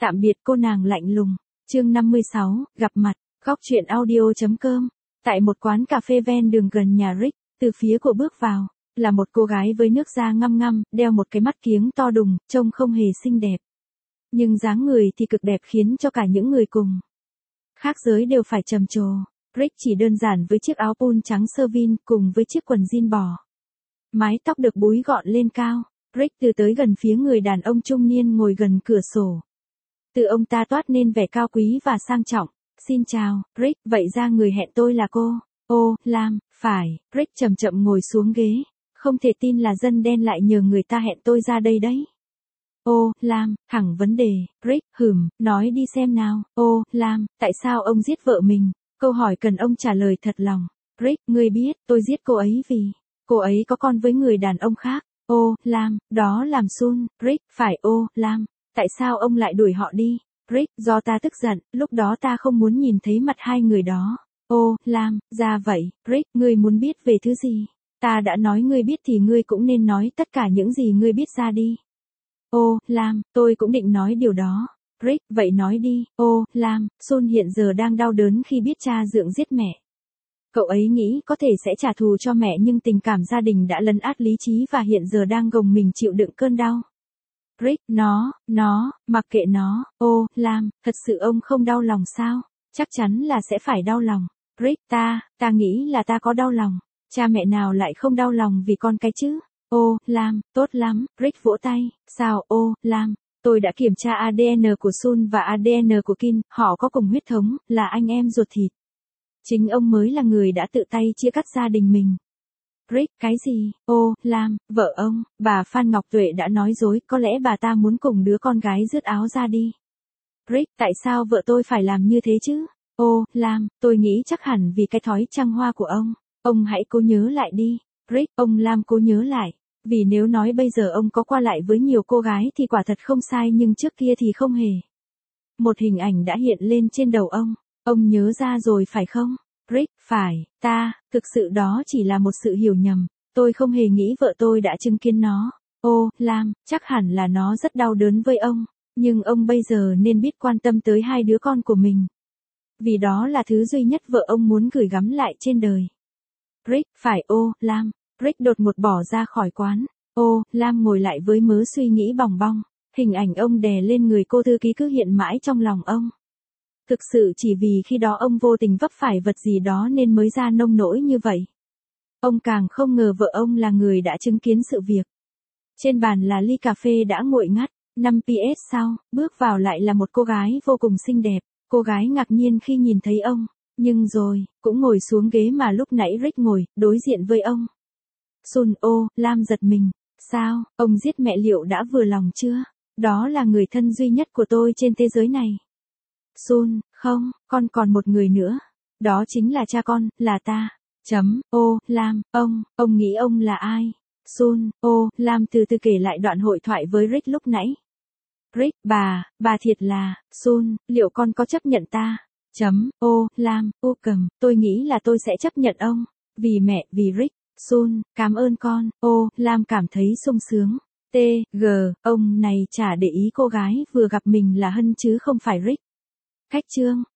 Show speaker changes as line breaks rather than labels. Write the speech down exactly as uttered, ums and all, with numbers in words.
Tạm biệt cô nàng lạnh lùng. Chương năm mươi sáu, gặp mặt. Góc truyện audio chấm com. Tại một quán cà phê ven đường gần nhà Rick, từ phía của bước vào, là một cô gái với nước da ngăm ngăm, đeo một cái mắt kiếng to đùng, trông không hề xinh đẹp. Nhưng dáng người thì cực đẹp khiến cho cả những người cùng khác giới đều phải trầm trồ. Rick chỉ đơn giản với chiếc áo pun trắng sơ vin cùng với chiếc quần jean bò. Mái tóc được búi gọn lên cao. Rick từ tới gần phía người đàn ông trung niên ngồi gần cửa sổ. Từ ông ta toát nên vẻ cao quý và sang trọng. Xin chào, Rick, vậy ra người hẹn tôi là cô. Ô, Lam, phải. Rick chậm chậm ngồi xuống ghế. Không thể tin là dân đen lại nhờ người ta hẹn tôi ra đây đấy. Ô, Lam, thẳng vấn đề. Rick, hừm, nói đi xem nào. Ô, Lam, tại sao ông giết vợ mình? Câu hỏi cần ông trả lời thật lòng. Rick, ngươi biết, tôi giết cô ấy vì cô ấy có con với người đàn ông khác. Ô, Lam, đó làm Sun. Rick, phải. Ô, Lam, tại sao ông lại đuổi họ đi? Rick, do ta tức giận, lúc đó ta không muốn nhìn thấy mặt hai người đó. Ô, Lam, ra vậy. Rick, ngươi muốn biết về thứ gì? Ta đã nói ngươi biết thì ngươi cũng nên nói tất cả những gì ngươi biết ra đi. Ô, Lam, tôi cũng định nói điều đó. Rick, vậy nói đi. Ô, Lam, Sun hiện giờ đang đau đớn khi biết cha dượng giết mẹ. Cậu ấy nghĩ có thể sẽ trả thù cho mẹ nhưng tình cảm gia đình đã lấn át lý trí và hiện giờ đang gồng mình chịu đựng cơn đau. Rick, nó, nó, mặc kệ nó. Ô, Lam, thật sự ông không đau lòng sao? Chắc chắn là sẽ phải đau lòng. Rick, ta, ta nghĩ là ta có đau lòng. Cha mẹ nào lại không đau lòng vì con cái chứ? Ô, Lam, tốt lắm. Rick vỗ tay. Sao? Ô, Lam, tôi đã kiểm tra a đê en của Sun và a đê en của Kin, họ có cùng huyết thống, là anh em ruột thịt. Chính ông mới là người đã tự tay chia cắt gia đình mình. Rick, cái gì? Ô, Lam, vợ ông, bà Phan Ngọc Tuệ đã nói dối, có lẽ bà ta muốn cùng đứa con gái rứt áo ra đi. Rick, tại sao vợ tôi phải làm như thế chứ? Ô, Lam, tôi nghĩ chắc hẳn vì cái thói trăng hoa của ông. Ông hãy cố nhớ lại đi. Rick, ông Lam cố nhớ lại. Vì nếu nói bây giờ ông có qua lại với nhiều cô gái thì quả thật không sai nhưng trước kia thì không hề. Một hình ảnh đã hiện lên trên đầu ông. Ông nhớ ra rồi phải không? Rick, phải, ta, thực sự đó chỉ là một sự hiểu nhầm. Tôi không hề nghĩ vợ tôi đã chứng kiến nó. Ô, Lam, chắc hẳn là nó rất đau đớn với ông. Nhưng ông bây giờ nên biết quan tâm tới hai đứa con của mình. Vì đó là thứ duy nhất vợ ông muốn gửi gắm lại trên đời. Rick, phải. Ô, Lam. Rick đột ngột bỏ ra khỏi quán. Ô, Lam ngồi lại với mớ suy nghĩ bòng bong. Hình ảnh ông đè lên người cô thư ký cứ hiện mãi trong lòng ông. Thực sự chỉ vì khi đó ông vô tình vấp phải vật gì đó nên mới ra nông nỗi như vậy. Ông càng không ngờ vợ ông là người đã chứng kiến sự việc. Trên bàn là ly cà phê đã nguội ngắt. năm pê ét sau, bước vào lại là một cô gái vô cùng xinh đẹp. Cô gái ngạc nhiên khi nhìn thấy ông. Nhưng rồi, cũng ngồi xuống ghế mà lúc nãy Rick ngồi, đối diện với ông. Sun. Ô, Lam giật mình. Sao, ông giết mẹ liệu đã vừa lòng chưa? Đó là người thân duy nhất của tôi trên thế giới này. Sun, không, con còn một người nữa. Đó chính là cha con, là ta. Chấm. Ô, Lam, ông, ông nghĩ ông là ai? Sun. Ô, Lam từ từ kể lại đoạn hội thoại với Rick lúc nãy. Rick, bà, bà thiệt là, Sun, liệu con có chấp nhận ta? Chấm. Ô, Lam, ô cầm, tôi nghĩ là tôi sẽ chấp nhận ông. Vì mẹ, vì Rick. Sun, cảm ơn con. Ô, Lam cảm thấy sung sướng. T, G, ông này chả để ý cô gái vừa gặp mình là Hân chứ không phải Rick. Khách chương.